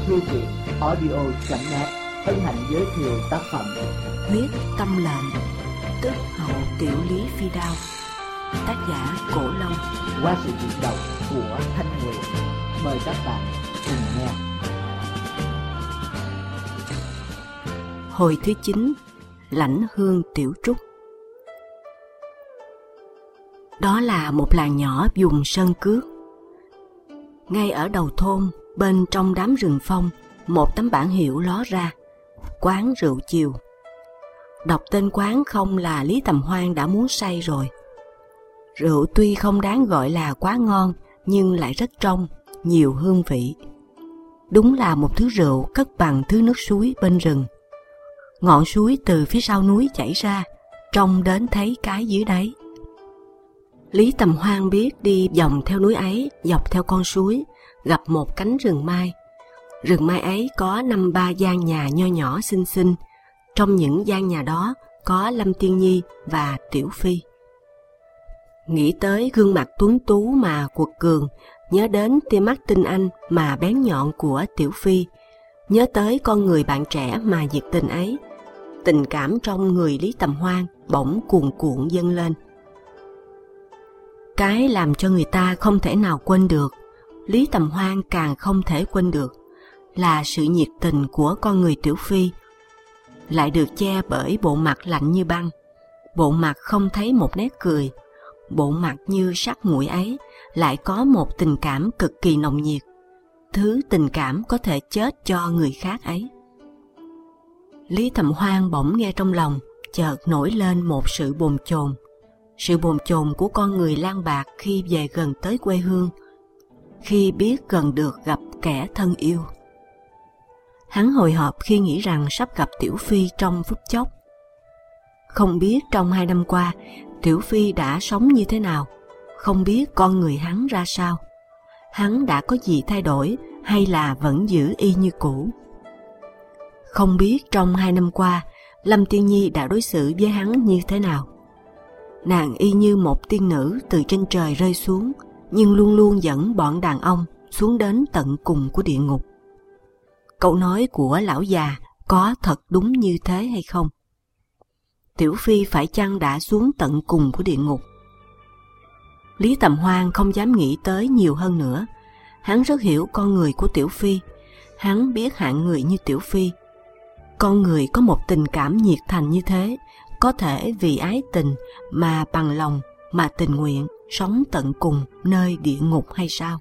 Thư viện audio.net hân hạnh giới thiệu tác phẩm Huyết Tâm Lệnh, tức Hậu Tiểu Lý Phi Đao, tác giả Cổ Long, qua sự diễn đọc của Thanh Nguyệt. Mời các bạn cùng nghe. Hồi thứ 9, Lãnh Hương Tiểu Trúc. Đó là một làng nhỏ vùng sơn cước. Ngay ở đầu thôn, bên trong đám rừng phong, một tấm bảng hiệu ló ra: quán rượu chiều. Đọc tên quán không là Lý Tầm Hoan đã muốn say rồi. Rượu tuy không đáng gọi là quá ngon, nhưng lại rất trong, nhiều hương vị. Đúng là một thứ rượu cất bằng thứ nước suối bên rừng. Ngọn suối từ phía sau núi chảy ra, trông đến thấy cái dưới đáy. Lý Tầm Hoan biết đi vòng theo núi ấy, dọc theo con suối, gặp một cánh rừng mai. Rừng mai ấy có 5-3 gian nhà nho nhỏ xinh xinh. Trong những gian nhà đó có Lâm Tiên Nhi và Tiểu Phi. Nghĩ tới gương mặt tuấn tú mà quật cường, nhớ đến tia mắt tinh anh mà bén nhọn của Tiểu Phi, nhớ tới con người bạn trẻ mà nhiệt tình ấy, tình cảm trong người Lý Tầm Hoan bỗng cuồn cuộn dâng lên. Cái làm cho người ta không thể nào quên được, Lý Tầm Hoan càng không thể quên được, là sự nhiệt tình của con người Tiểu Phi, lại được che bởi bộ mặt lạnh như băng, bộ mặt không thấy một nét cười. Bộ mặt như sắt nguội ấy lại có một tình cảm cực kỳ nồng nhiệt, thứ tình cảm có thể chết cho người khác ấy. Lý Tầm Hoan bỗng nghe trong lòng chợt nổi lên một sự bồn chồn, sự bồn chồn của con người lang bạc khi về gần tới quê hương, khi biết gần được gặp kẻ thân yêu. Hắn hồi hộp khi nghĩ rằng sắp gặp Tiểu Phi trong phút chốc. Không biết trong 2 năm qua Tiểu Phi đã sống như thế nào, không biết con người hắn ra sao, hắn đã có gì thay đổi hay là vẫn giữ y như cũ. Không biết trong 2 năm qua Lâm Tiên Nhi đã đối xử với hắn như thế nào. Nàng y như một tiên nữ từ trên trời rơi xuống, nhưng luôn luôn dẫn bọn đàn ông xuống đến tận cùng của địa ngục. Câu nói của lão già có thật đúng như thế hay không? Tiểu Phi phải chăng đã xuống tận cùng của địa ngục? Lý Tầm Hoan không dám nghĩ tới nhiều hơn nữa. Hắn rất hiểu con người của Tiểu Phi. Hắn biết hạng người như Tiểu Phi, con người có một tình cảm nhiệt thành như thế, có thể vì ái tình mà bằng lòng, mà tình nguyện sống tận cùng nơi địa ngục hay sao?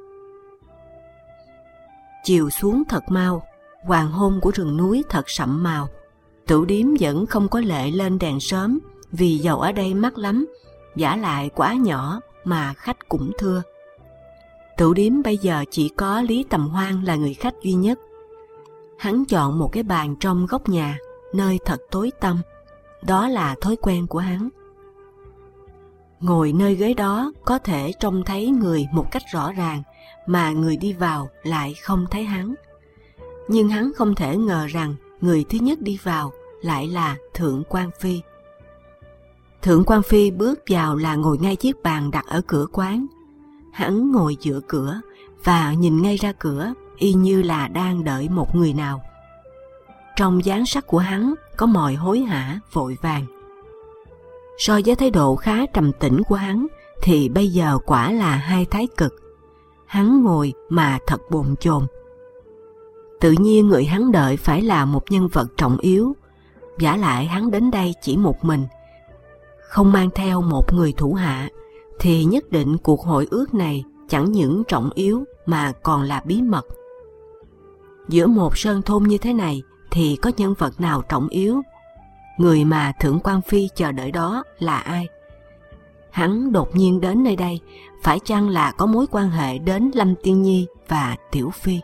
Chiều xuống thật mau, hoàng hôn của rừng núi thật sậm màu. Tửu điếm vẫn không có lệ lên đèn sớm, vì dầu ở đây mắc lắm, vả lại quá nhỏ mà khách cũng thưa. Tửu điếm bây giờ chỉ có Lý Tầm Hoan là người khách duy nhất. Hắn chọn một cái bàn trong góc nhà, nơi thật tối tăm. Đó là thói quen của hắn. Ngồi nơi ghế đó có thể trông thấy người một cách rõ ràng, mà người đi vào lại không thấy hắn. Nhưng hắn không thể ngờ rằng người thứ nhất đi vào lại là Thượng Quan Phi. Thượng Quan Phi bước vào là ngồi ngay chiếc bàn đặt ở cửa quán. Hắn ngồi giữa cửa và nhìn ngay ra cửa, y như là đang đợi một người nào. Trong dáng sắc của hắn có mồi hối hả vội vàng. So với thái độ khá trầm tĩnh của hắn thì bây giờ quả là hai thái cực. Hắn ngồi mà thật bồn chồn. Tự nhiên người hắn đợi phải là một nhân vật trọng yếu, vả lại hắn đến đây chỉ một mình, không mang theo một người thủ hạ, thì nhất định cuộc hội ước này chẳng những trọng yếu mà còn là bí mật. Giữa một sơn thôn như thế này thì có nhân vật nào trọng yếu? Người mà Thượng Quan Phi chờ đợi đó là ai? Hắn đột nhiên đến nơi đây, phải chăng là có mối quan hệ đến Lâm Tiên Nhi và Tiểu Phi?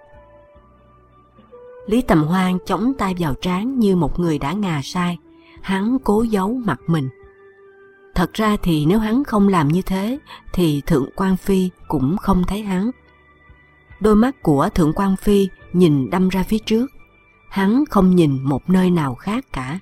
Lý Tầm Hoan chống tay vào trán như một người đã ngà sai. Hắn cố giấu mặt mình. Thật ra thì nếu hắn không làm như thế thì Thượng Quan Phi cũng không thấy hắn. Đôi mắt của Thượng Quan Phi nhìn đâm ra phía trước, hắn không nhìn một nơi nào khác cả.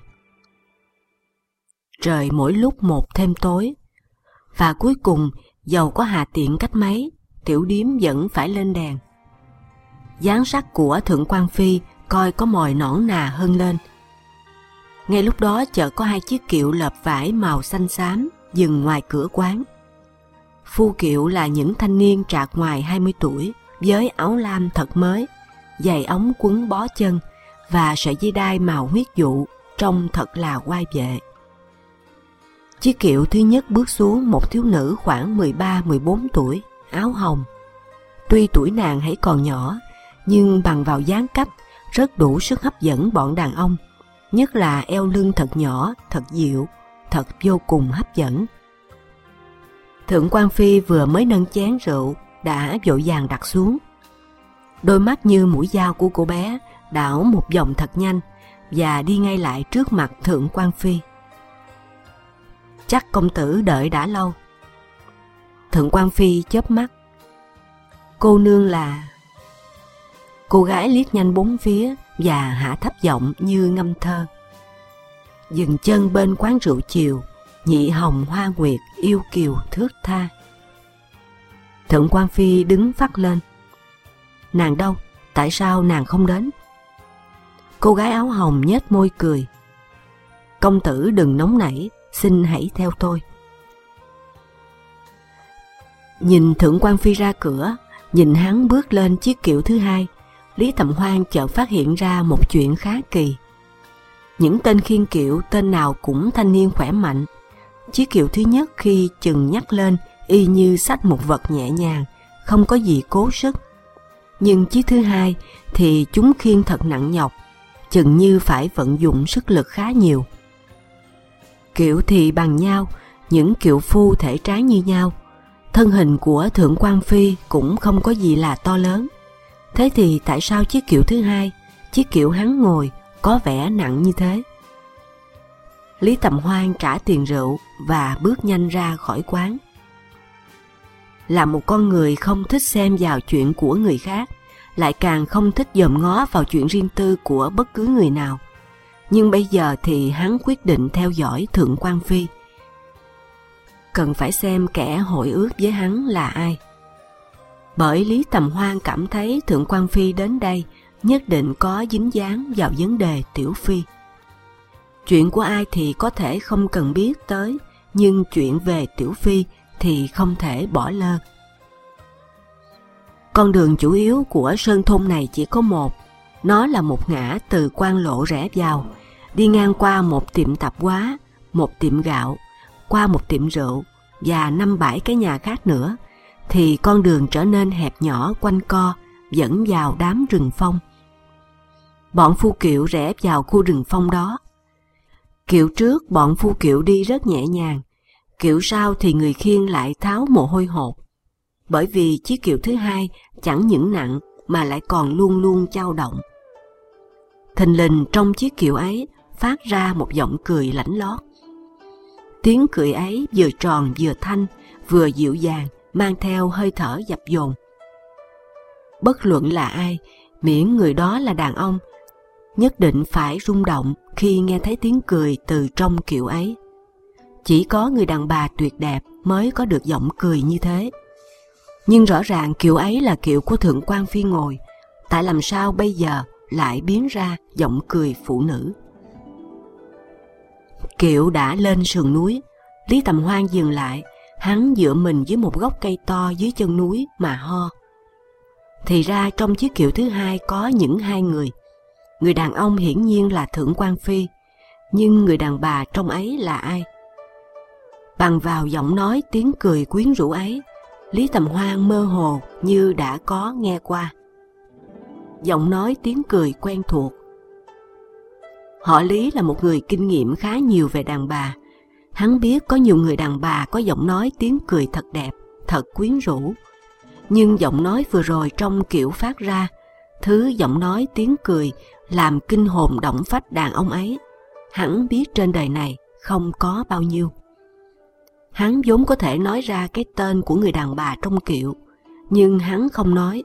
Trời mỗi lúc một thêm tối, và cuối cùng dầu có hà tiện cách mấy, tiểu điếm vẫn phải lên đèn. dáng sắc của Thượng quan Phi coi có mồi nõn nà hơn lên. Ngay lúc đó chợt có 2 chiếc kiệu lợp vải màu xanh xám dừng ngoài cửa quán. Phu kiệu là những thanh niên trạc ngoài 20 tuổi với áo lam thật mới, giày ống quấn bó chân và sợi dây đai màu huyết dụ, trông thật là oai vệ. Chiếc kiệu thứ nhất bước xuống một thiếu nữ khoảng 13-14 tuổi, áo hồng. Tuy tuổi nàng hãy còn nhỏ, nhưng bằng vào dáng cách rất đủ sức hấp dẫn bọn đàn ông, nhất là eo lưng thật nhỏ, thật dịu, thật vô cùng hấp dẫn. Thượng quan Phi vừa mới nâng chén rượu đã vội vàng đặt xuống. Đôi mắt như mũi dao của cô bé đảo một vòng thật nhanh và đi ngay lại trước mặt Thượng quan Phi. Chắc công tử đợi đã lâu. Thượng quan Phi chớp mắt. Cô nương là... Cô gái liếc nhanh bốn phía và hạ thấp giọng như ngâm thơ. Dừng chân bên quán rượu chiều, nhị hồng hoa nguyệt yêu kiều thướt tha. Thượng quan Phi đứng phắt lên. Nàng đâu? Tại sao nàng không đến? Cô gái áo hồng nhếch môi cười. Công tử đừng nóng nảy, xin hãy theo tôi. Nhìn Thượng quan Phi ra cửa, nhìn hắn bước lên chiếc kiệu thứ hai, Lý Tầm Hoan chợt phát hiện ra một chuyện khá kỳ. Những tên khiêng kiệu tên nào cũng thanh niên khỏe mạnh. Chiếc kiệu thứ nhất khi chừng nhắc lên y như xách một vật nhẹ nhàng, không có gì cố sức. Nhưng chiếc thứ hai thì chúng khiêng thật nặng nhọc, chừng như phải vận dụng sức lực khá nhiều. Kiệu thì bằng nhau, những kiệu phu thể tráng như nhau. Thân hình của Thượng quan Phi cũng không có gì là to lớn. Thế thì tại sao chiếc kiệu thứ hai, chiếc kiệu hắn ngồi, có vẻ nặng như thế? Lý Tầm Hoan trả tiền rượu và bước nhanh ra khỏi quán. Là một con người không thích xem vào chuyện của người khác, lại càng không thích dòm ngó vào chuyện riêng tư của bất cứ người nào. Nhưng bây giờ thì hắn quyết định theo dõi Thượng quan Phi. Cần phải xem kẻ hội ước với hắn là ai. Bởi Lý Tầm Hoan cảm thấy Thượng quan Phi đến đây nhất định có dính dáng vào vấn đề Tiểu Phi. Chuyện của ai thì có thể không cần biết tới, nhưng chuyện về Tiểu Phi thì không thể bỏ lơ. Con đường chủ yếu của sơn thôn này chỉ có một. Nó là một ngã từ quan lộ rẽ vào, đi ngang qua một tiệm tạp hóa, một tiệm gạo, qua một tiệm rượu và 5-7 cái nhà khác nữa, thì con đường trở nên hẹp nhỏ quanh co, dẫn vào đám rừng phong. Bọn phu kiệu rẽ vào khu rừng phong đó. Kiệu trước bọn phu kiệu đi rất nhẹ nhàng, kiệu sau thì người khiêng lại tháo mồ hôi hột. Bởi vì chiếc kiệu thứ hai chẳng những nặng mà lại còn luôn luôn dao động. Thình lình trong chiếc kiệu ấy phát ra một giọng cười lãnh lót. Tiếng cười ấy vừa tròn vừa thanh, vừa dịu dàng, mang theo hơi thở dập dồn. Bất luận là ai, miễn người đó là đàn ông, nhất định phải rung động khi nghe thấy tiếng cười từ trong kiệu ấy. Chỉ có người đàn bà tuyệt đẹp mới có được giọng cười như thế. Nhưng rõ ràng kiệu ấy là kiệu của Thượng quan Phi ngồi, tại làm sao bây giờ lại biến ra giọng cười phụ nữ? Kiệu đã lên sườn núi, Lý Tầm Hoan dừng lại, hắn dựa mình dưới một gốc cây to dưới chân núi mà ho. Thì ra trong chiếc kiệu thứ hai có những hai người. Người đàn ông hiển nhiên là Thượng quan Phi, nhưng người đàn bà trong ấy là ai? Bằng vào giọng nói tiếng cười quyến rũ ấy, Lý Tầm Hoan mơ hồ như đã có nghe qua. Giọng nói tiếng cười quen thuộc. Họ Lý là một người kinh nghiệm khá nhiều về đàn bà. Hắn biết có nhiều người đàn bà có giọng nói tiếng cười thật đẹp, thật quyến rũ. Nhưng giọng nói vừa rồi trong kiệu phát ra, thứ giọng nói tiếng cười làm kinh hồn động phách đàn ông ấy, hắn biết trên đời này không có bao nhiêu. Hắn vốn có thể nói ra cái tên của người đàn bà trong kiệu, nhưng hắn không nói,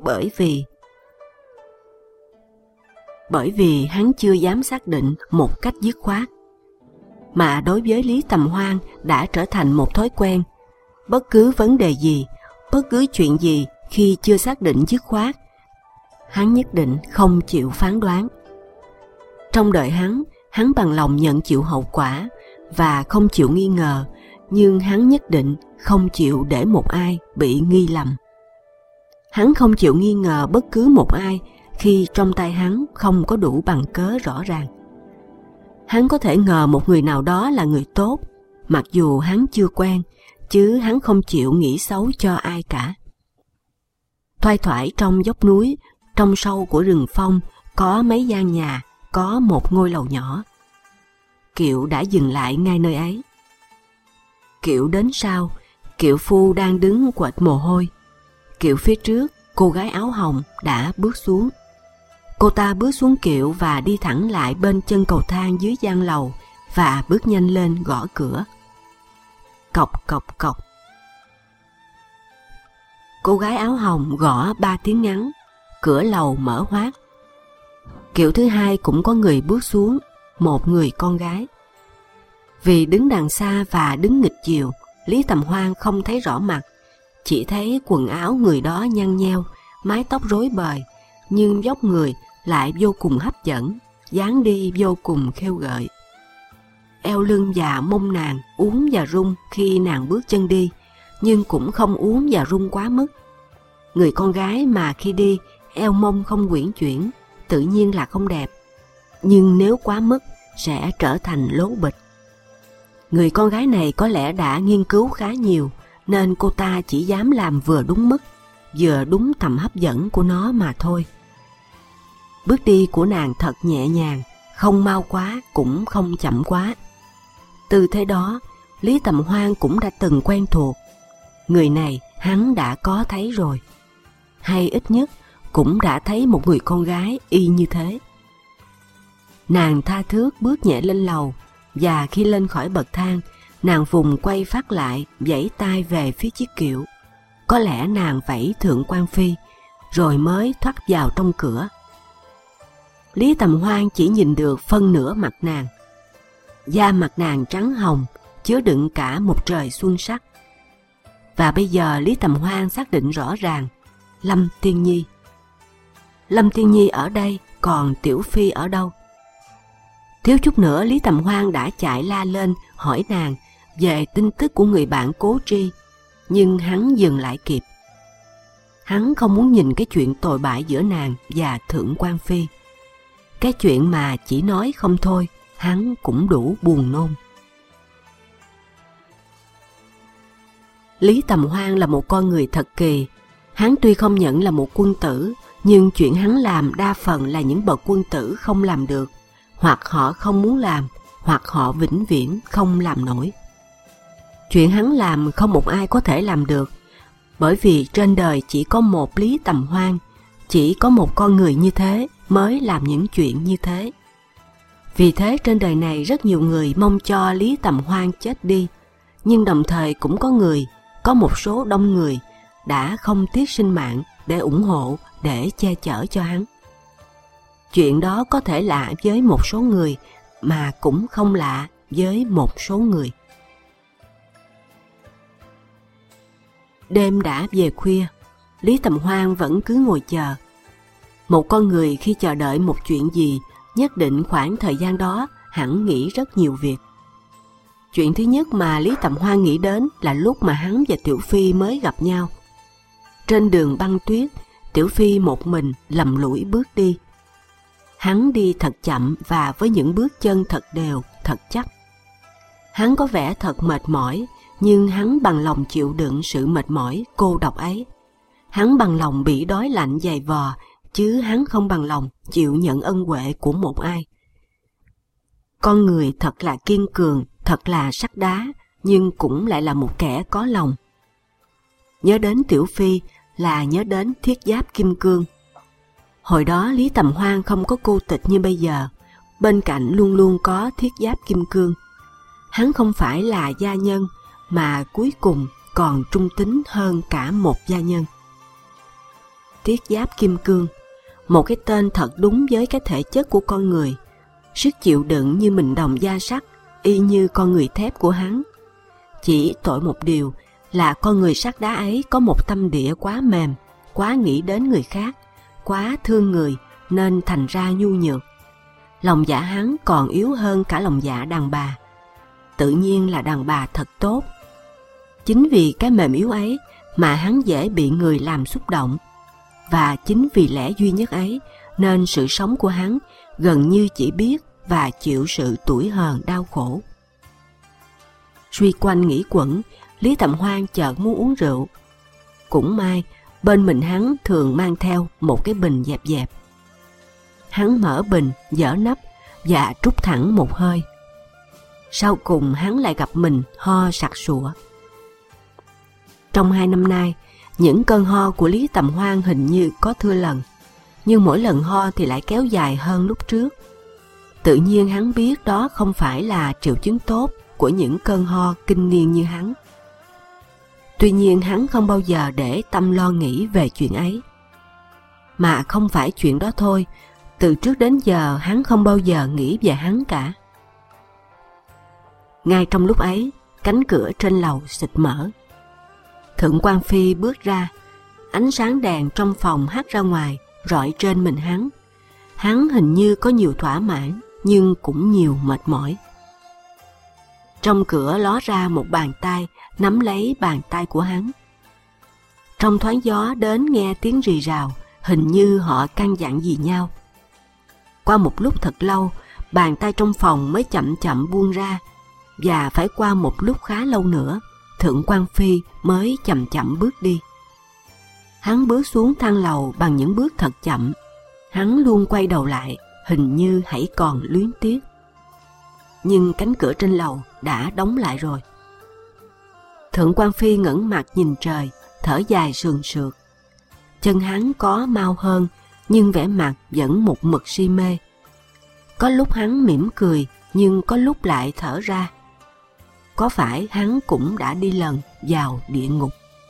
bởi vì hắn chưa dám xác định một cách dứt khoát. Mà đối với Lý Tầm Hoan đã trở thành một thói quen. Bất cứ vấn đề gì, bất cứ chuyện gì khi chưa xác định dứt khoát, hắn nhất định không chịu phán đoán. Trong đời hắn bằng lòng nhận chịu hậu quả và không chịu nghi ngờ, nhưng hắn nhất định không chịu để một ai bị nghi lầm. Hắn không chịu nghi ngờ bất cứ một ai khi trong tay hắn không có đủ bằng cớ rõ ràng. Hắn có thể ngờ một người nào đó là người tốt, mặc dù hắn chưa quen, chứ hắn không chịu nghĩ xấu cho ai cả. Thoai thoải trong dốc núi, trong sâu của rừng phong, có mấy gian nhà, có một ngôi lầu nhỏ. Kiệu đã dừng lại ngay nơi ấy. Kiệu đến sau, kiệu phu đang đứng quệt mồ hôi. Kiệu phía trước, cô gái áo hồng đã bước xuống. Cô ta bước xuống kiệu và đi thẳng lại bên chân cầu thang dưới gian lầu và bước nhanh lên gõ cửa. Cộc cộc cộc. Cô gái áo hồng gõ 3 tiếng ngắn, cửa lầu mở hoác. Kiệu thứ hai cũng có người bước xuống, một người con gái. Vì đứng đằng xa và đứng nghịch chiều, Lý Tầm Hoan không thấy rõ mặt, chỉ thấy quần áo người đó nhăn nheo, mái tóc rối bời, nhưng vóc người lại vô cùng hấp dẫn, dáng đi vô cùng khêu gợi. Eo lưng và mông nàng uốn và rung khi nàng bước chân đi, nhưng cũng không uốn và rung quá mức. Người con gái mà khi đi, eo mông không uyển chuyển, tự nhiên là không đẹp, nhưng nếu quá mức sẽ trở thành lố bịch. Người con gái này có lẽ đã nghiên cứu khá nhiều, nên cô ta chỉ dám làm vừa đúng mức, vừa đúng tầm hấp dẫn của nó mà thôi. Bước đi của nàng thật nhẹ nhàng, không mau quá cũng không chậm quá. Tư thế đó, Lý Tầm Hoan cũng đã từng quen thuộc. Người này hắn đã có thấy rồi, hay ít nhất cũng đã thấy một người con gái y như thế. Nàng tha thướt bước nhẹ lên lầu, và khi lên khỏi bậc thang, nàng vùng quay phát lại, vẫy tay về phía chiếc kiệu. Có lẽ nàng vẫy Thượng Quan Phi, rồi mới thoát vào trong cửa. Lý Tầm Hoan chỉ nhìn được phân nửa mặt nàng. Da mặt nàng trắng hồng, chứa đựng cả một trời xuân sắc. Và bây giờ Lý Tầm Hoan xác định rõ ràng, Lâm Tiên Nhi. Lâm Tiên Nhi ở đây, còn Tiểu Phi ở đâu? Thiếu chút nữa Lý Tầm Hoan đã chạy la lên hỏi nàng về tin tức của người bạn Cố Tri, nhưng hắn dừng lại kịp. Hắn không muốn nhìn cái chuyện tồi bại giữa nàng và Thượng Quan Phi. Cái chuyện mà chỉ nói không thôi, hắn cũng đủ buồn nôn. Lý Tầm Hoan là một con người thật kỳ. Hắn tuy không nhận là một quân tử, nhưng chuyện hắn làm đa phần là những bậc quân tử không làm được, hoặc họ không muốn làm, hoặc họ vĩnh viễn không làm nổi. Chuyện hắn làm không một ai có thể làm được, bởi vì trên đời chỉ có một Lý Tầm Hoan, chỉ có một con người như thế mới làm những chuyện như thế. Vì thế trên đời này rất nhiều người mong cho Lý Tầm Hoan chết đi, nhưng đồng thời cũng có một số đông người đã không tiếc sinh mạng để ủng hộ, để che chở cho hắn. Chuyện đó có thể lạ với một số người, mà cũng không lạ với một số người. Đêm đã về khuya, Lý Tầm Hoan vẫn cứ ngồi chờ. Một con người khi chờ đợi một chuyện gì, nhất định khoảng thời gian đó hẳn nghĩ rất nhiều việc. Chuyện thứ nhất mà Lý Tầm Hoan nghĩ đến là lúc mà hắn và Tiểu Phi mới gặp nhau. Trên đường băng tuyết, Tiểu Phi một mình lầm lũi bước đi. Hắn đi thật chậm và với những bước chân thật đều, thật chắc. Hắn có vẻ thật mệt mỏi, nhưng hắn bằng lòng chịu đựng sự mệt mỏi cô độc ấy. Hắn bằng lòng bị đói lạnh dày vò, chứ hắn không bằng lòng chịu nhận ân huệ của một ai. Con người thật là kiên cường, thật là sắt đá, nhưng cũng lại là một kẻ có lòng. Nhớ đến Tiểu Phi là nhớ đến thiết giáp kim cương. Hồi đó Lý Tầm Hoan không có cô tịch như bây giờ, bên cạnh luôn luôn có thiết giáp kim cương. Hắn không phải là gia nhân, mà cuối cùng còn trung tín hơn cả một gia nhân. Thiết giáp kim cương, một cái tên thật đúng với cái thể chất của con người, sức chịu đựng như mình đồng da sắt, y như con người thép của hắn. Chỉ tội một điều là con người sắt đá ấy có một tâm địa quá mềm, quá nghĩ đến người khác, quá thương người nên thành ra nhu nhược. Lòng dạ hắn còn yếu hơn cả lòng dạ đàn bà. Tự nhiên là đàn bà thật tốt. Chính vì cái mềm yếu ấy mà hắn dễ bị người làm xúc động. Và chính vì lẽ duy nhất ấy nên sự sống của hắn gần như chỉ biết và chịu sự tủi hờn đau khổ. Suy quanh nghĩ quẩn, Lý Tầm Hoan chợt muốn uống rượu. Cũng may, bên mình hắn thường mang theo một cái bình dẹp dẹp. Hắn mở bình, dỡ nắp và trút thẳng một hơi. Sau cùng hắn lại gặp mình ho sặc sụa. Trong 2 năm nay, những cơn ho của Lý Tầm Hoan hình như có thưa lần, nhưng mỗi lần ho thì lại kéo dài hơn lúc trước. Tự nhiên hắn biết đó không phải là triệu chứng tốt của những cơn ho kinh niên như hắn. Tuy nhiên hắn không bao giờ để tâm lo nghĩ về chuyện ấy. Mà không phải chuyện đó thôi, từ trước đến giờ hắn không bao giờ nghĩ về hắn cả. Ngay trong lúc ấy, cánh cửa trên lầu xịt mở. Thượng quan Phi bước ra, ánh sáng đèn trong phòng hắt ra ngoài, rọi trên mình hắn. Hắn hình như có nhiều thỏa mãn, nhưng cũng nhiều mệt mỏi. Trong cửa ló ra một bàn tay nắm lấy bàn tay của hắn. Trong thoáng gió đến nghe tiếng rì rào, hình như họ căn dặn gì nhau. Qua một lúc thật lâu, bàn tay trong phòng mới chậm chậm buông ra, và phải qua một lúc khá lâu nữa, Thượng quan Phi mới chậm chậm bước đi. Hắn bước xuống thang lầu bằng những bước thật chậm. Hắn luôn quay đầu lại, hình như hãy còn luyến tiếc. Nhưng cánh cửa trên lầu đã đóng lại rồi. Thượng quan Phi ngẩng mặt nhìn trời, thở dài sườn sượt. Chân hắn có mau hơn, nhưng vẻ mặt vẫn một mực si mê. Có lúc hắn mỉm cười, nhưng có lúc lại thở ra. Có phải hắn cũng đã đi lần vào địa ngục?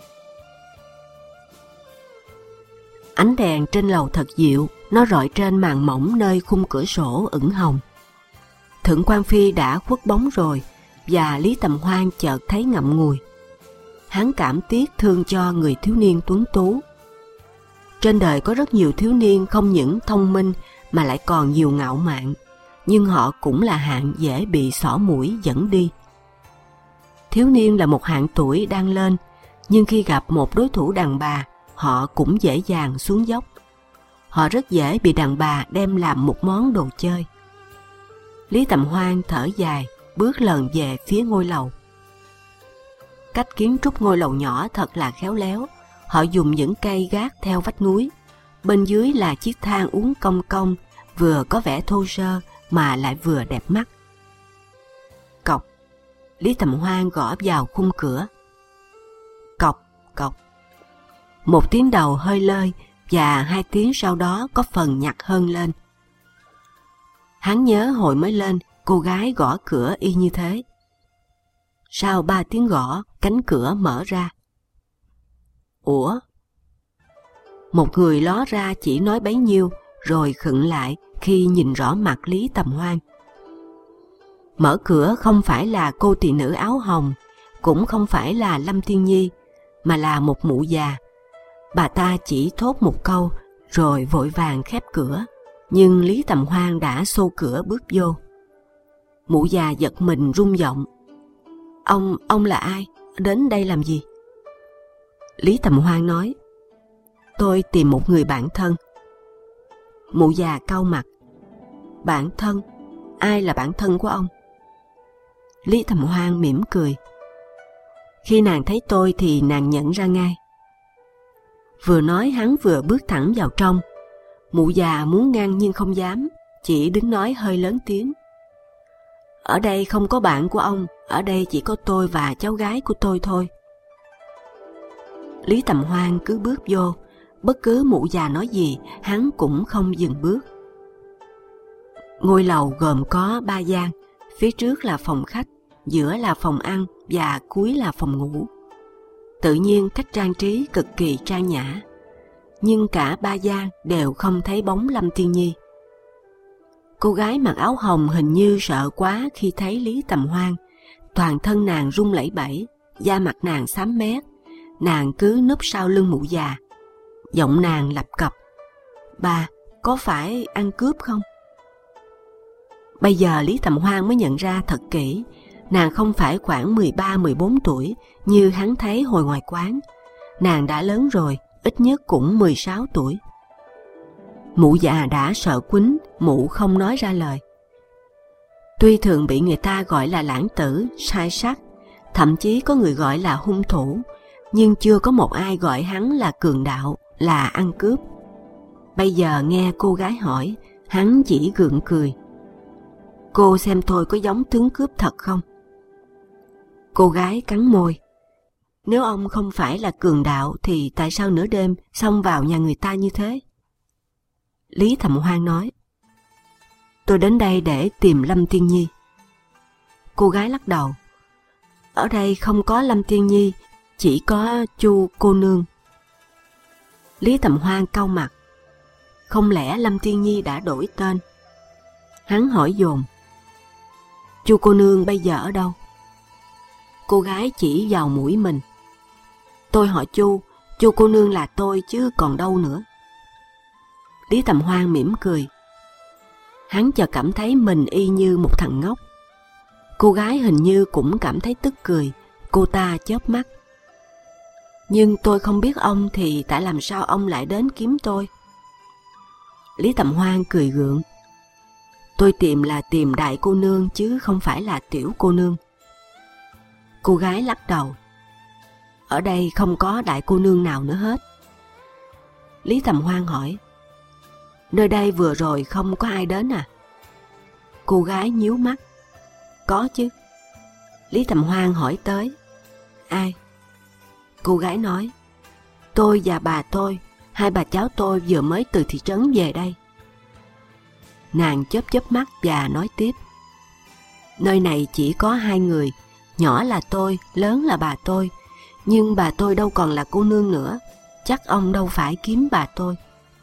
Ánh đèn trên lầu thật dịu, nó rọi trên màn mỏng nơi khung cửa sổ ửng hồng. Thượng quan Phi đã khuất bóng rồi, và Lý Tầm Hoan chợt thấy ngậm ngùi. Hắn cảm tiếc thương cho người thiếu niên tuấn tú. Trên đời có rất nhiều thiếu niên không những thông minh mà lại còn nhiều ngạo mạn, nhưng họ cũng là hạng dễ bị xỏ mũi dẫn đi. Thiếu niên là một hạng tuổi đang lên, nhưng khi gặp một đối thủ đàn bà, họ cũng dễ dàng xuống dốc. Họ rất dễ bị đàn bà đem làm một món đồ chơi. Lý Tầm Hoan thở dài, bước lần về phía ngôi lầu. Cách kiến trúc ngôi lầu nhỏ thật là khéo léo. Họ dùng những cây gác theo vách núi. Bên dưới là chiếc thang uốn cong cong, vừa có vẻ thô sơ mà lại vừa đẹp mắt. Cộc. Lý Tầm Hoan gõ vào khung cửa. Cộc, cộc. Một tiếng đầu hơi lơi, và 2 tiếng sau đó có phần nhặt hơn lên. Hắn nhớ hồi mới lên, cô gái gõ cửa y như thế. Sau 3 tiếng gõ, cánh cửa mở ra. Ủa? Một người ló ra chỉ nói bấy nhiêu, rồi khựng lại khi nhìn rõ mặt Lý Tầm Hoan. Mở cửa không phải là cô tỳ nữ áo hồng, cũng không phải là Lâm Thiên Nhi, mà là một mụ già. Bà ta chỉ thốt một câu, rồi vội vàng khép cửa, nhưng Lý Tầm Hoan đã xô cửa bước vô. Mụ già giật mình rung giọng. Ông là ai? Đến đây làm gì? Lý Tầm Hoan nói, tôi tìm một người bạn thân. Mụ già cau mặt. Bạn thân? Ai là bạn thân của ông? Lý Tầm Hoan mỉm cười. Khi nàng thấy tôi thì nàng nhận ra ngay. Vừa nói hắn vừa bước thẳng vào trong. Mụ già muốn ngăn nhưng không dám, chỉ đứng nói hơi lớn tiếng. Ở đây không có bạn của ông, ở đây chỉ có tôi và cháu gái của tôi thôi. Lý Tầm Hoan cứ bước vô, bất cứ mụ già nói gì, hắn cũng không dừng bước. Ngôi lầu gồm có 3 gian, phía trước là phòng khách, giữa là phòng ăn và cuối là phòng ngủ. Tự nhiên cách trang trí cực kỳ trang nhã, nhưng cả 3 gian đều không thấy bóng Lâm Thiên Nhi. Cô gái mặc áo hồng hình như sợ quá khi thấy Lý Tầm Hoan, toàn thân nàng run lẩy bẩy, da mặt nàng xám mét, nàng cứ núp sau lưng mụ già. Giọng nàng lập cập. Bà, có phải ăn cướp không? Bây giờ Lý Tầm Hoan mới nhận ra thật kỹ, nàng không phải khoảng 13-14 tuổi như hắn thấy hồi ngoài quán. Nàng đã lớn rồi, ít nhất cũng 16 tuổi. Mụ già đã sợ quýnh, mụ không nói ra lời. Tuy thường bị người ta gọi là lãng tử, sai sắc, thậm chí có người gọi là hung thủ, nhưng chưa có một ai gọi hắn là cường đạo, là ăn cướp. Bây giờ nghe cô gái hỏi, hắn chỉ gượng cười. Cô xem tôi có giống tướng cướp thật không? Cô gái cắn môi. Nếu ông không phải là cường đạo thì tại sao nửa đêm xông vào nhà người ta như thế? Lý Tầm Hoan nói, tôi đến đây để tìm Lâm Tiên Nhi. Cô gái lắc đầu. Ở đây không có Lâm Tiên Nhi, chỉ có Chu cô nương. Lý Tầm Hoan cau mặt. Không lẽ Lâm Tiên Nhi đã đổi tên? Hắn hỏi dồn. Chu cô nương bây giờ ở đâu? Cô gái chỉ vào mũi mình. Tôi hỏi Chu cô nương là tôi chứ còn đâu nữa. Lý Tầm Hoan mỉm cười. Hắn chợt cảm thấy mình y như một thằng ngốc. Cô gái hình như cũng cảm thấy tức cười. Cô ta chớp mắt. Nhưng tôi không biết ông thì tại làm sao ông lại đến kiếm tôi? Lý Tầm Hoan cười gượng. Tôi tìm là tìm đại cô nương chứ không phải là tiểu cô nương. Cô gái lắc đầu. Ở đây không có đại cô nương nào nữa hết. Lý Tầm Hoan hỏi. Nơi đây vừa rồi không có ai đến à? Cô gái nhíu mắt. Có chứ. Lý Tầm Hoan hỏi tới. Ai? Cô gái nói. Tôi và bà tôi, hai bà cháu tôi vừa mới từ thị trấn về đây. Nàng chớp chớp mắt và nói tiếp. Nơi này chỉ có hai người, nhỏ là tôi, lớn là bà tôi. Nhưng bà tôi đâu còn là cô nương nữa, chắc ông đâu phải kiếm bà tôi.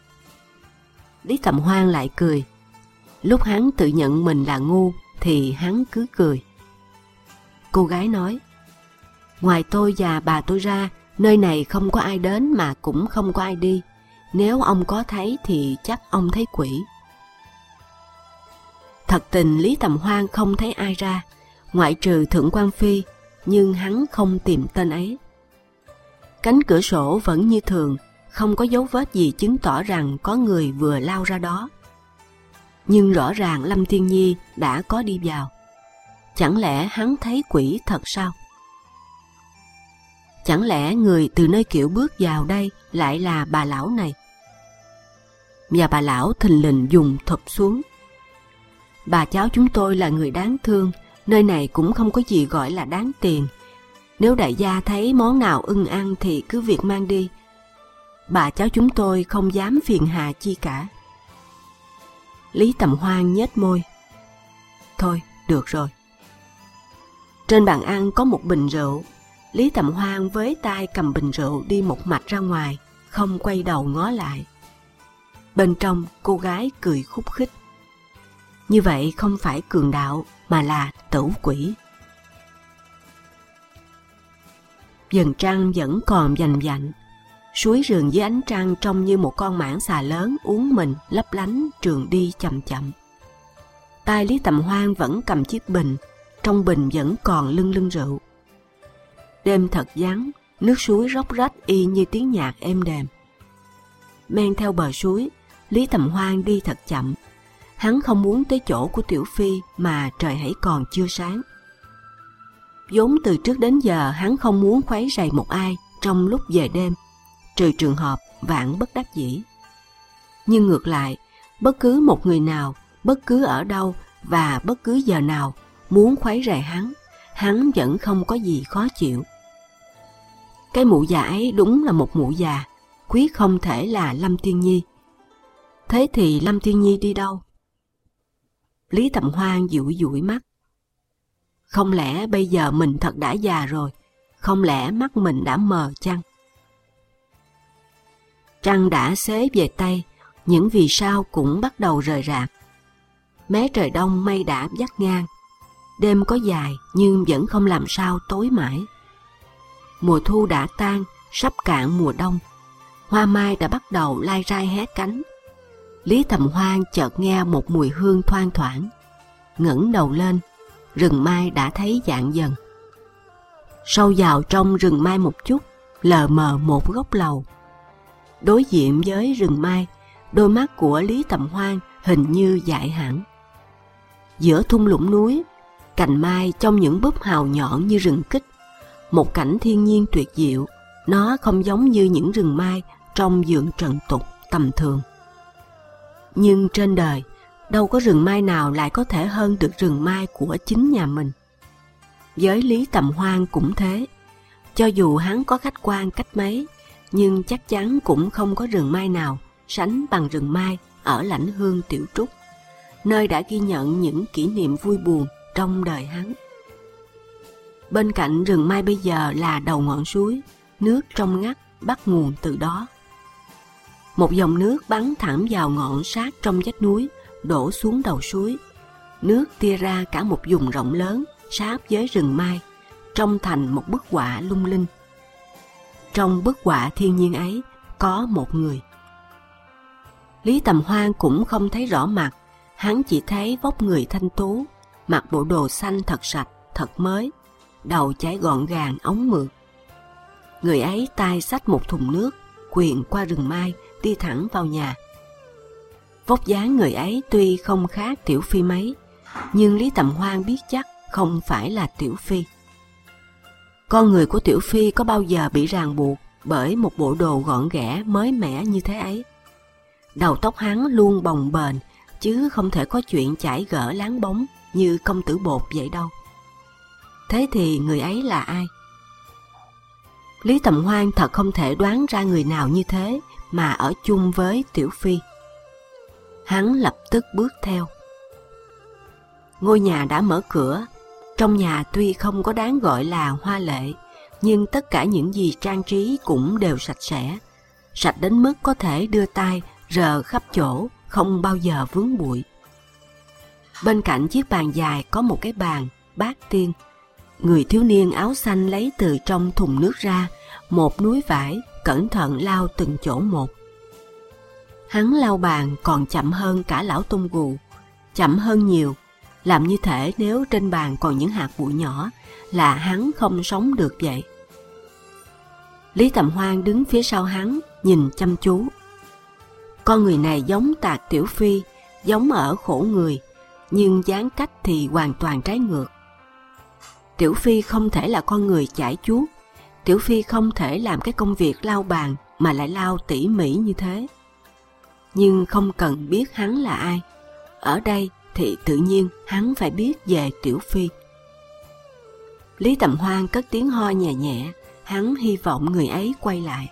Lý Tầm Hoan lại cười. Lúc hắn tự nhận mình là ngu thì hắn cứ cười. Cô gái nói. Ngoài tôi và bà tôi ra, nơi này không có ai đến mà cũng không có ai đi. Nếu ông có thấy thì chắc ông thấy quỷ. Thật tình Lý Tầm Hoan không thấy ai ra, ngoại trừ Thượng Quan Phi, nhưng hắn không tìm tên ấy. Cánh cửa sổ vẫn như thường, không có dấu vết gì chứng tỏ rằng có người vừa lao ra đó. Nhưng rõ ràng Lâm Tiên Nhi đã có đi vào. Chẳng lẽ hắn thấy quỷ thật sao? Chẳng lẽ người từ nơi kiệu bước vào đây lại là bà lão này? Và bà lão thình lình dùng thụp xuống. Bà cháu chúng tôi là người đáng thương, nơi này cũng không có gì gọi là đáng tiền. Nếu đại gia thấy món nào ưng ăn thì cứ việc mang đi. Bà cháu chúng tôi không dám phiền hà chi cả. Lý Tầm Hoan nhếch môi. Thôi, được rồi. Trên bàn ăn có một bình rượu. Lý Tầm Hoan với tay cầm bình rượu đi một mạch ra ngoài, không quay đầu ngó lại. Bên trong, cô gái cười khúc khích. Như vậy không phải cường đạo, mà là tử quỷ. Vầng trăng vẫn còn vành vạnh. Suối rừng dưới ánh trăng trông như một con mãng xà lớn uốn mình lấp lánh trường đi chậm chậm. Tay Lý Tầm Hoan vẫn cầm chiếc bình, trong bình vẫn còn lưng lưng rượu. Đêm thật vắng, nước suối róc rách y như tiếng nhạc êm đềm. Men theo bờ suối, Lý Tầm Hoan đi thật chậm. Hắn không muốn tới chỗ của Tiểu Phi mà trời hãy còn chưa sáng. Vốn từ trước đến giờ hắn không muốn khuấy rầy một ai trong lúc về đêm, trừ trường hợp vạn bất đắc dĩ. Nhưng ngược lại, bất cứ một người nào, bất cứ ở đâu và bất cứ giờ nào muốn khuấy rầy hắn vẫn không có gì khó chịu. Cái mụ già ấy đúng là một mụ già, quyết không thể là Lâm Tiên Nhi. Thế thì Lâm Tiên Nhi đi đâu? Lý Tầm Hoan dụi dụi mắt. Không lẽ bây giờ mình thật đã già rồi? Không lẽ mắt mình đã mờ chăng? Trăng đã xế về Tây, những vì sao cũng bắt đầu rời rạc. Mé trời đông mây đã vắt ngang. Đêm có dài nhưng vẫn không làm sao tối mãi. Mùa thu đã tan, sắp cạn mùa đông. Hoa mai đã bắt đầu lai rai hé cánh. Lý Tầm Hoan chợt nghe một mùi hương thoang thoảng, ngẩng đầu lên, rừng mai đã thấy dạng dần. Sâu vào trong rừng mai một chút, lờ mờ một góc lầu. Đối diện với rừng mai, đôi mắt của Lý Tầm Hoan hình như dại hẳn. Giữa thung lũng núi, cành mai trong những búp hào nhọn như rừng kích, một cảnh thiên nhiên tuyệt diệu. Nó không giống như những rừng mai trong vườn trần tục tầm thường. Nhưng trên đời, đâu có rừng mai nào lại có thể hơn được rừng mai của chính nhà mình. Với Lý Tầm Hoan cũng thế. Cho dù hắn có khách quan cách mấy, nhưng chắc chắn cũng không có rừng mai nào sánh bằng rừng mai ở Lãnh Hương Tiểu Trúc, nơi đã ghi nhận những kỷ niệm vui buồn trong đời hắn. Bên cạnh rừng mai bây giờ là đầu ngọn suối, nước trong ngắt bắt nguồn từ đó. Một dòng nước bắn thẳng vào ngọn sát trong vách núi, đổ xuống đầu suối. Nước tia ra cả một vùng rộng lớn sáp với rừng mai, trông thành một bức họa lung linh. Trong bức họa thiên nhiên ấy có một người. Lý Tầm Hoan cũng không thấy rõ mặt, hắn chỉ thấy vóc người thanh tú, mặc bộ đồ xanh thật sạch, thật mới, đầu chải gọn gàng ống mượt. Người ấy tay xách một thùng nước, quuyền qua rừng mai, đi thẳng vào nhà. Vóc dáng người ấy tuy không khác Tiểu Phi mấy, nhưng Lý Tầm Hoan biết chắc không phải là Tiểu Phi. Con người của Tiểu Phi có bao giờ bị ràng buộc bởi một bộ đồ gọn ghẽ mới mẻ như thế ấy? Đầu tóc hắn luôn bồng bềnh, chứ không thể có chuyện chải gỡ láng bóng như công tử Bột vậy đâu. Thế thì người ấy là ai? Lý Tầm Hoan thật không thể đoán ra người nào như thế mà ở chung với Tiểu Phi. Hắn lập tức bước theo. Ngôi nhà đã mở cửa. Trong nhà tuy không có đáng gọi là hoa lệ, nhưng tất cả những gì trang trí cũng đều sạch sẽ, sạch đến mức có thể đưa tay rờ khắp chỗ, không bao giờ vướng bụi. Bên cạnh chiếc bàn dài có một cái bàn, bát tiên. Người thiếu niên áo xanh lấy từ trong thùng nước ra một núi vải, cẩn thận lau từng chỗ một. Hắn lau bàn còn chậm hơn cả lão Tung Gù, chậm hơn nhiều, làm như thể nếu trên bàn còn những hạt bụi nhỏ là hắn không sống được vậy. Lý Tầm Hoan đứng phía sau hắn, nhìn chăm chú. Con người này giống Tạc Tiểu Phi, giống ở khổ người, nhưng dáng cách thì hoàn toàn trái ngược. Tiểu Phi không thể là con người chải chuốt, Tiểu Phi không thể làm cái công việc lau bàn mà lại lau tỉ mỉ như thế. Nhưng không cần biết hắn là ai, ở đây thì tự nhiên hắn phải biết về Tiểu Phi. Lý Tầm Hoan cất tiếng ho nhẹ nhẹ, hắn hy vọng người ấy quay lại.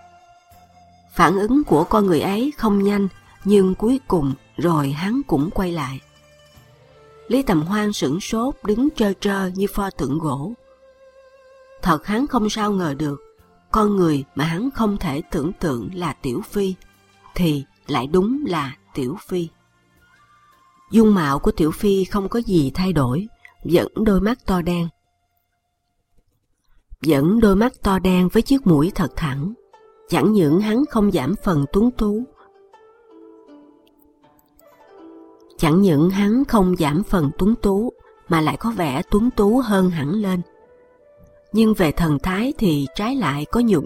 Phản ứng của con người ấy không nhanh, nhưng cuối cùng rồi hắn cũng quay lại. Lý Tầm Hoan sửng sốt đứng trơ trơ như pho tượng gỗ. Thật hắn không sao ngờ được, con người mà hắn không thể tưởng tượng là Tiểu Phi, thì lại đúng là Tiểu Phi. Dung mạo của Tiểu Phi không có gì thay đổi, vẫn đôi mắt to đen. Vẫn đôi mắt to đen với chiếc mũi thật thẳng. Chẳng những hắn không giảm phần tuấn tú, mà lại có vẻ tuấn tú hơn hẳn lên. Nhưng về thần thái thì trái lại có nhiều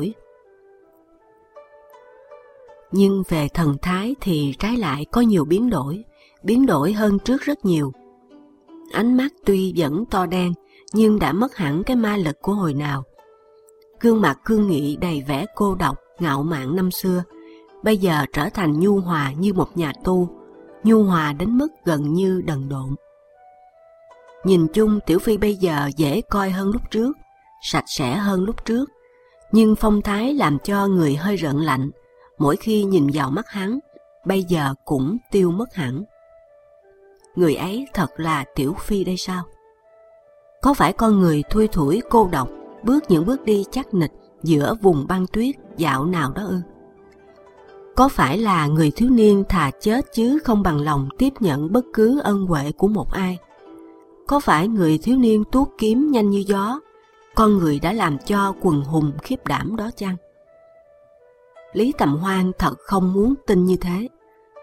biến đổi hơn trước rất nhiều. Ánh mắt tuy vẫn to đen, nhưng đã mất hẳn cái ma lực của hồi nào. Gương mặt cương nghị đầy vẻ cô độc, ngạo mạn năm xưa, bây giờ trở thành nhu hòa như một nhà tu, nhu hòa đến mức gần như đần độn. Nhìn chung Tiểu Phi bây giờ dễ coi hơn lúc trước, sạch sẽ hơn lúc trước, nhưng phong thái làm cho người hơi rợn lạnh, mỗi khi nhìn vào mắt hắn, bây giờ cũng tiêu mất hẳn. Người ấy thật là Tiểu Phi đây sao? Có phải con người thui thủi cô độc, bước những bước đi chắc nịch giữa vùng băng tuyết dạo nào đó ư? Có phải là người thiếu niên thà chết chứ không bằng lòng tiếp nhận bất cứ ân huệ của một ai? Có phải người thiếu niên tuốt kiếm nhanh như gió, con người đã làm cho quần hùng khiếp đảm đó chăng? Lý Tầm Hoan thật không muốn tin như thế.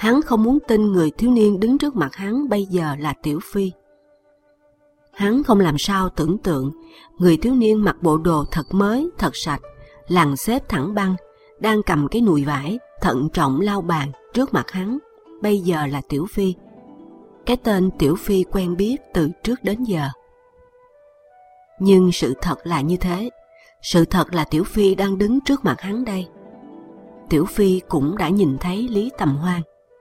Hắn không muốn tin người thiếu niên đứng trước mặt hắn bây giờ là Tiểu Phi. Hắn không làm sao tưởng tượng người thiếu niên mặc bộ đồ thật mới, thật sạch, lằn xếp thẳng băng, đang cầm cái nùi vải, thận trọng lau bàn trước mặt hắn, bây giờ là Tiểu Phi. Cái tên Tiểu Phi quen biết từ trước đến giờ. Nhưng sự thật là như thế. Sự thật là Tiểu Phi đang đứng trước mặt hắn đây. Tiểu Phi cũng đã nhìn thấy Lý Tầm Hoan.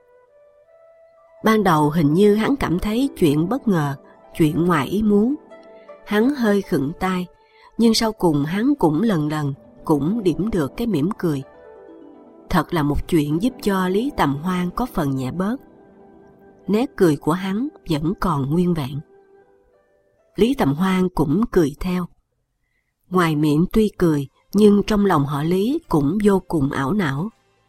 Ban đầu hình như hắn cảm thấy chuyện bất ngờ, chuyện ngoài ý muốn. Hắn hơi khựng tai, nhưng sau cùng hắn cũng lần lần cũng điểm được cái mỉm cười. Thật là một chuyện giúp cho Lý Tầm Hoan có phần nhẹ bớt. Nét cười của hắn vẫn còn nguyên vẹn. Lý Tầm Hoan cũng cười theo. Ngoài miệng tuy cười, nhưng trong lòng họ Lý cũng vô cùng ảo não.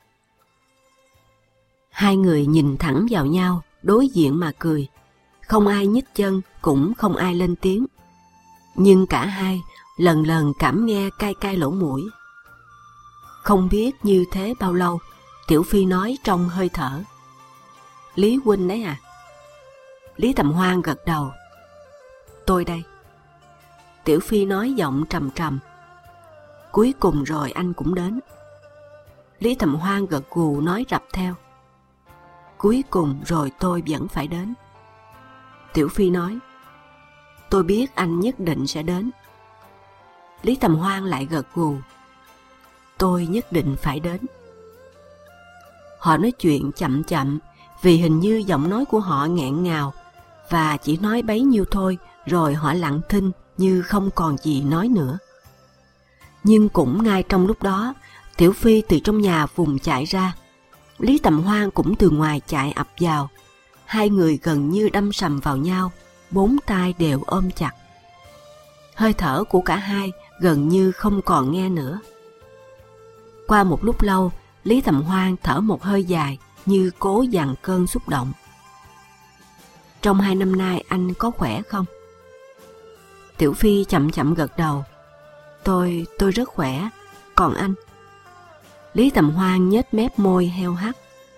Hai người nhìn thẳng vào nhau, đối diện mà cười. Không ai nhích chân, cũng không ai lên tiếng. Nhưng cả hai lần lần cảm nghe cay cay lỗ mũi. Không biết như thế bao lâu, Tiểu Phi nói trong hơi thở. Lý huynh đấy à? Lý Tầm Hoan gật đầu. Tôi đây. Tiểu Phi nói giọng trầm trầm. Cuối cùng rồi anh cũng đến. Lý Tầm Hoan gật gù nói rập theo. Cuối cùng rồi tôi vẫn phải đến. Tiểu Phi nói. Tôi biết anh nhất định sẽ đến. Lý Tầm Hoan lại gật gù. Tôi nhất định phải đến. Họ nói chuyện chậm chậm, vì hình như giọng nói của họ nghẹn ngào, và chỉ nói bấy nhiêu thôi, rồi họ lặng thinh như không còn gì nói nữa. Nhưng cũng ngay trong lúc đó, Tiểu Phi từ trong nhà vùng chạy ra. Lý Tầm Hoan cũng từ ngoài chạy ập vào. Hai người gần như đâm sầm vào nhau, bốn tay đều ôm chặt. Hơi thở của cả hai gần như không còn nghe nữa. Qua một lúc lâu, Lý Tầm Hoan thở một hơi dài như cố dằn cơn xúc động. Trong 2 năm nay anh có khỏe không? Tiểu Phi chậm chậm gật đầu. Tôi rất khỏe. Còn anh? Lý Tầm Hoan nhếch mép môi heo hắt.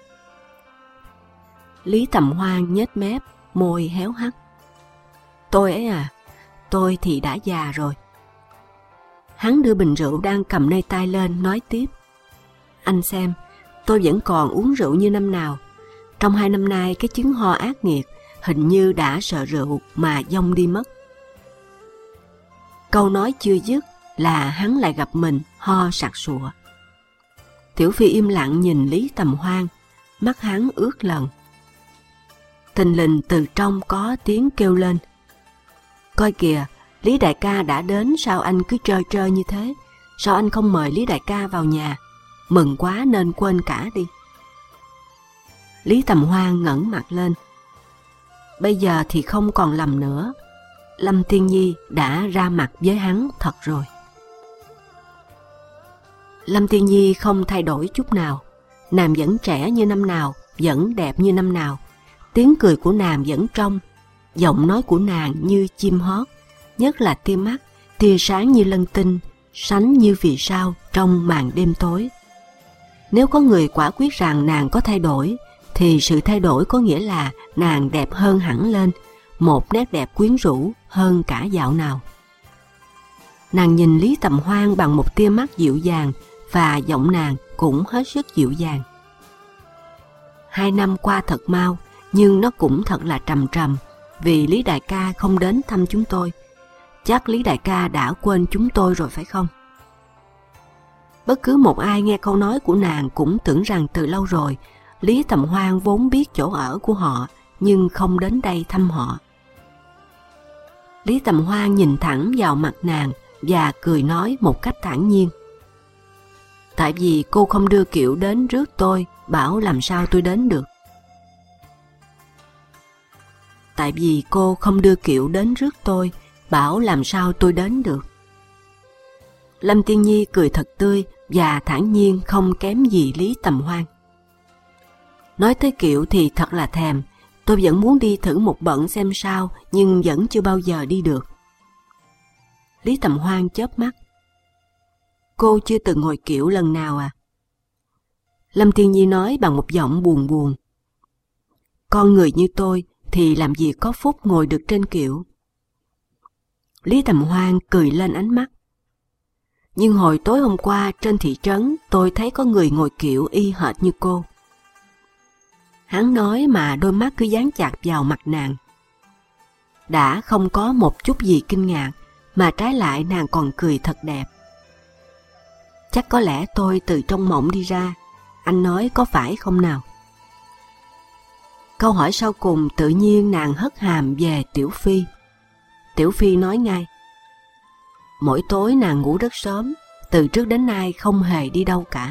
Lý Tầm Hoan nhếch mép môi héo hắt. Tôi ấy à, tôi thì đã già rồi. Hắn đưa bình rượu đang cầm nơi tay lên nói tiếp. Anh xem, tôi vẫn còn uống rượu như năm nào. Trong 2 năm nay cái chứng ho ác nghiệt hình như đã sợ rượu mà vong đi mất. Câu nói chưa dứt là hắn lại gặp mình ho sặc sụa. Tiểu Phi im lặng nhìn Lý Tầm Hoan, mắt hắn ướt lần. Thình lình từ trong có tiếng kêu lên. Coi kìa, Lý đại ca đã đến, sao anh cứ trơ trơ như thế? Sao anh không mời Lý đại ca vào nhà? Mừng quá nên quên cả đi. Lý Tầm Hoan ngẩng mặt lên. Bây giờ thì không còn lầm nữa. Lâm Tiên Nhi đã ra mặt với hắn thật rồi. Lâm Tiên Nhi không thay đổi chút nào. Nàng vẫn trẻ như năm nào, vẫn đẹp như năm nào. Tiếng cười của nàng vẫn trong, giọng nói của nàng như chim hót, nhất là tia mắt, tia sáng như lân tinh, sánh như vì sao trong màn đêm tối. Nếu có người quả quyết rằng nàng có thay đổi, thì sự thay đổi có nghĩa là nàng đẹp hơn hẳn lên, một nét đẹp quyến rũ hơn cả dạo nào. Nàng nhìn Lý Tầm Hoan bằng một tia mắt dịu dàng, và giọng nàng cũng hết sức dịu dàng. 2 năm qua thật mau, nhưng nó cũng thật là trầm trầm, vì Lý đại ca không đến thăm chúng tôi. Chắc Lý đại ca đã quên chúng tôi rồi phải không? Bất cứ một ai nghe câu nói của nàng cũng tưởng rằng từ lâu rồi, Lý Tầm Hoan vốn biết chỗ ở của họ, nhưng không đến đây thăm họ. Lý Tầm Hoan nhìn thẳng vào mặt nàng và cười nói một cách thản nhiên. Tại vì cô không đưa Kiệu đến rước tôi, bảo làm sao tôi đến được. Tại vì cô không đưa Kiệu đến rước tôi, bảo làm sao tôi đến được. Lâm Tiên Nhi cười thật tươi và thản nhiên không kém gì Lý Tầm Hoan. Nói tới Kiệu thì thật là thèm, tôi vẫn muốn đi thử một bận xem sao, nhưng vẫn chưa bao giờ đi được. Lý Tầm Hoan chớp mắt. Cô chưa từng ngồi Kiệu lần nào à? Lâm Tiên Nhi nói bằng một giọng buồn buồn. con người như tôi thì làm gì có phúc ngồi được trên kiệu. Lý Tầm Hoan cười lên ánh mắt. Nhưng hồi tối hôm qua trên thị trấn tôi thấy có người ngồi kiệu y hệt như cô. Hắn nói mà đôi mắt cứ dán chặt vào mặt nàng. Đã không có một chút gì kinh ngạc, mà trái lại nàng còn cười thật đẹp. Chắc có lẽ tôi từ trong mộng đi ra, anh nói có phải không nào? Câu hỏi sau cùng tự nhiên nàng hất hàm về Tiểu Phi. Tiểu Phi nói ngay. Mỗi tối nàng ngủ rất sớm, từ trước đến nay không hề đi đâu cả.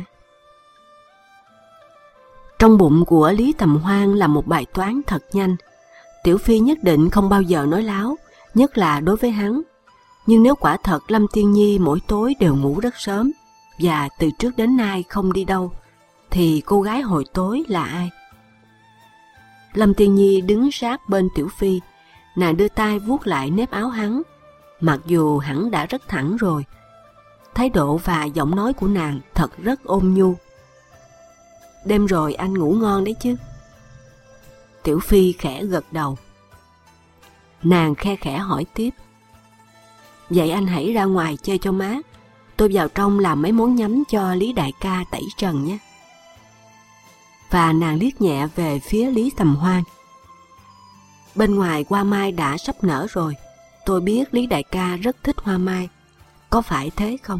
Trong bụng của Lý Tầm Hoan là một bài toán thật nhanh. Tiểu Phi nhất định không bao giờ nói láo, nhất là đối với hắn. Nhưng nếu quả thật Lâm Tiên Nhi mỗi tối đều ngủ rất sớm và từ trước đến nay không đi đâu, thì cô gái hồi tối là ai? Lâm Tiên Nhi đứng sát bên Tiểu Phi, nàng đưa tay vuốt lại nếp áo hắn, mặc dù hắn đã rất thẳng rồi. Thái độ và giọng nói của nàng thật rất ôn nhu. Đêm rồi anh ngủ ngon đấy chứ? Tiểu Phi khẽ gật đầu. Nàng khe khẽ hỏi tiếp. Vậy anh hãy ra ngoài chơi cho mát, tôi vào trong làm mấy món nhắm cho Lý đại ca tẩy trần nhé. Và nàng liếc nhẹ về phía Lý Tầm Hoan. Bên ngoài hoa mai đã sắp nở rồi, tôi biết Lý đại ca rất thích hoa mai, có phải thế không?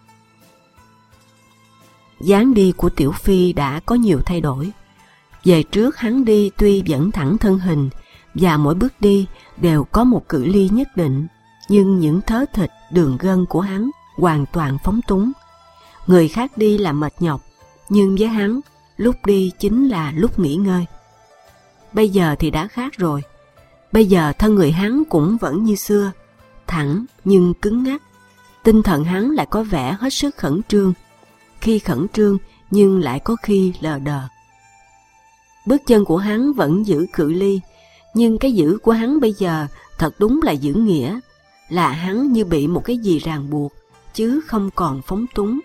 Dáng đi của Tiểu Phi đã có nhiều thay đổi. Về trước hắn đi tuy vẫn thẳng thân hình, và mỗi bước đi đều có một cự ly nhất định, nhưng những thớ thịt, đường gân của hắn hoàn toàn phóng túng. Người khác đi là mệt nhọc, nhưng với hắn, lúc đi chính là lúc nghỉ ngơi. Bây giờ thì đã khác rồi. Bây giờ thân người hắn cũng vẫn như xưa, thẳng nhưng cứng ngắc. Tinh thần hắn lại có vẻ hết sức khẩn trương, khi khẩn trương nhưng lại có khi lờ đờ. Bước chân của hắn vẫn giữ cự ly, nhưng cái giữ của hắn bây giờ thật đúng là giữ nghĩa, là hắn như bị một cái gì ràng buộc, chứ không còn phóng túng.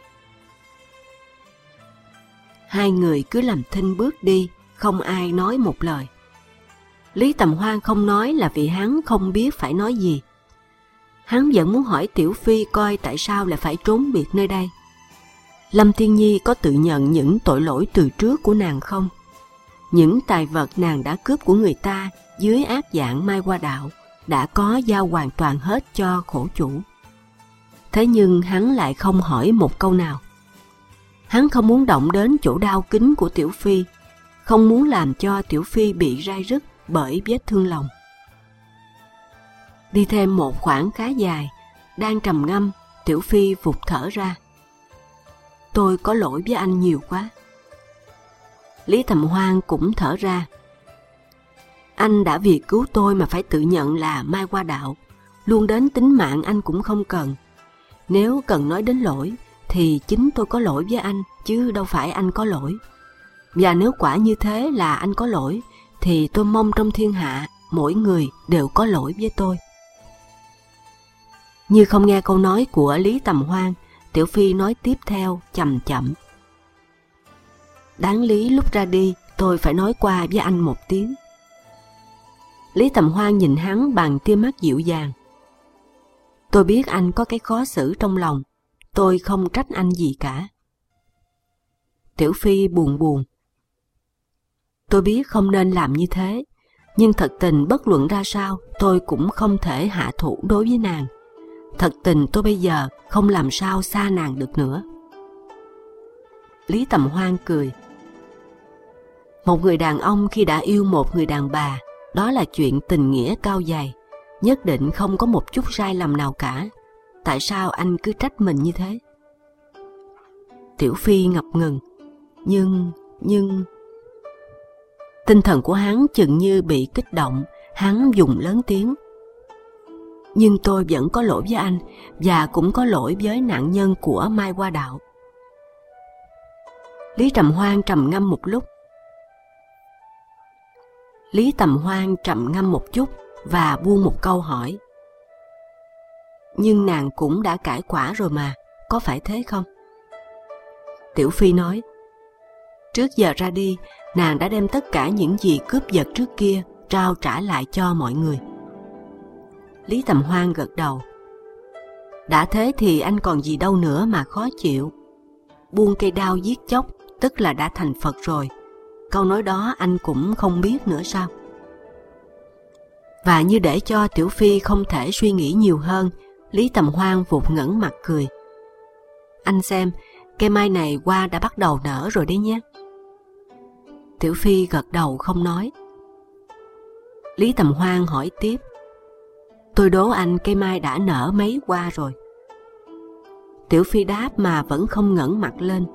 Hai người cứ làm thinh bước đi, không ai nói một lời. Lý Tầm Hoan không nói là vì hắn không biết phải nói gì. Hắn vẫn muốn hỏi Tiểu Phi coi tại sao lại phải trốn biệt nơi đây. Lâm Tiên Nhi có tự nhận những tội lỗi từ trước của nàng không? Những tài vật nàng đã cướp của người ta dưới áp dạng Mai Hoa Đạo đã có giao hoàn toàn hết cho khổ chủ. Thế nhưng hắn lại không hỏi một câu nào. Hắn không muốn động đến chỗ đau kính của Tiểu Phi, không muốn làm cho Tiểu Phi bị rai rứt bởi vết thương lòng. Đi thêm một khoảng khá dài, đang trầm ngâm, Tiểu Phi vụt thở ra. Tôi có lỗi với anh nhiều quá. Lý Tầm Hoan cũng thở ra. Anh đã vì cứu tôi mà phải tự nhận là Mai Hoa Đạo, luôn đến tính mạng anh cũng không cần. Nếu cần nói đến lỗi, thì chính tôi có lỗi với anh, chứ đâu phải anh có lỗi. Và nếu quả như thế là anh có lỗi, thì tôi mong trong thiên hạ, mỗi người đều có lỗi với tôi. Như không nghe câu nói của Lý Tầm Hoan, Tiểu Phi nói tiếp theo chậm chậm. Đáng lý lúc ra đi, tôi phải nói qua với anh một tiếng. Lý Tầm Hoan nhìn hắn bằng tia mắt dịu dàng. Tôi biết anh có cái khó xử trong lòng, tôi không trách anh gì cả. Tiểu Phi buồn buồn. Tôi biết không nên làm như thế, nhưng thật tình bất luận ra sao, tôi cũng không thể hạ thủ đối với nàng. Thật tình tôi bây giờ không làm sao xa nàng được nữa. Lý Tầm Hoan cười. Một người đàn ông khi đã yêu một người đàn bà, đó là chuyện tình nghĩa cao dày, nhất định không có một chút sai lầm nào cả. Tại sao anh cứ trách mình như thế? Tiểu Phi ngập ngừng. Nhưng... Tinh thần của hắn chừng như bị kích động, hắn dùng lớn tiếng. Nhưng tôi vẫn có lỗi với anh, và cũng có lỗi với nạn nhân của Mai Hoa Đạo. Lý Tầm Hoan trầm ngâm một lúc. Lý Tầm Hoan trầm ngâm một chút và buông một câu hỏi. Nhưng nàng cũng đã cải quả rồi mà, có phải thế không? Tiểu Phi nói. Trước giờ ra đi, nàng đã đem tất cả những gì cướp giật trước kia trao trả lại cho mọi người. Lý Tầm Hoan gật đầu. Đã thế thì anh còn gì đâu nữa mà khó chịu. Buông cây đao giết chóc tức là đã thành Phật rồi. Câu nói đó anh cũng không biết nữa sao? Và như để cho Tiểu Phi không thể suy nghĩ nhiều hơn, Lý Tầm Hoan vụt ngẩng mặt cười. Anh xem, cây mai này hoa đã bắt đầu nở rồi đấy nhé. Tiểu Phi gật đầu không nói. Lý Tầm Hoan hỏi tiếp. Tôi đố anh cây mai đã nở mấy hoa rồi? Tiểu Phi đáp mà vẫn không ngẩng mặt lên.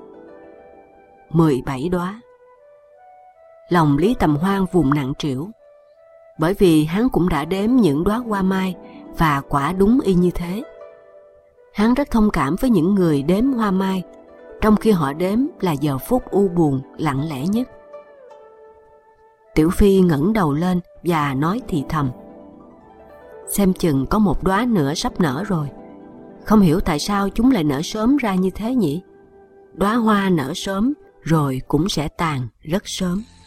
17 đóa. Lòng Lý Tầm Hoan vùng nặng trĩu, bởi vì hắn cũng đã đếm những đóa hoa mai và quả đúng y như thế. Hắn rất thông cảm với những người đếm hoa mai, trong khi họ đếm là giờ phút u buồn lặng lẽ nhất. Tiểu Phi ngẩng đầu lên và nói thì thầm. Xem chừng có một đóa nữa sắp nở rồi. Không hiểu tại sao chúng lại nở sớm ra như thế nhỉ? Đóa hoa nở sớm rồi cũng sẽ tàn rất sớm.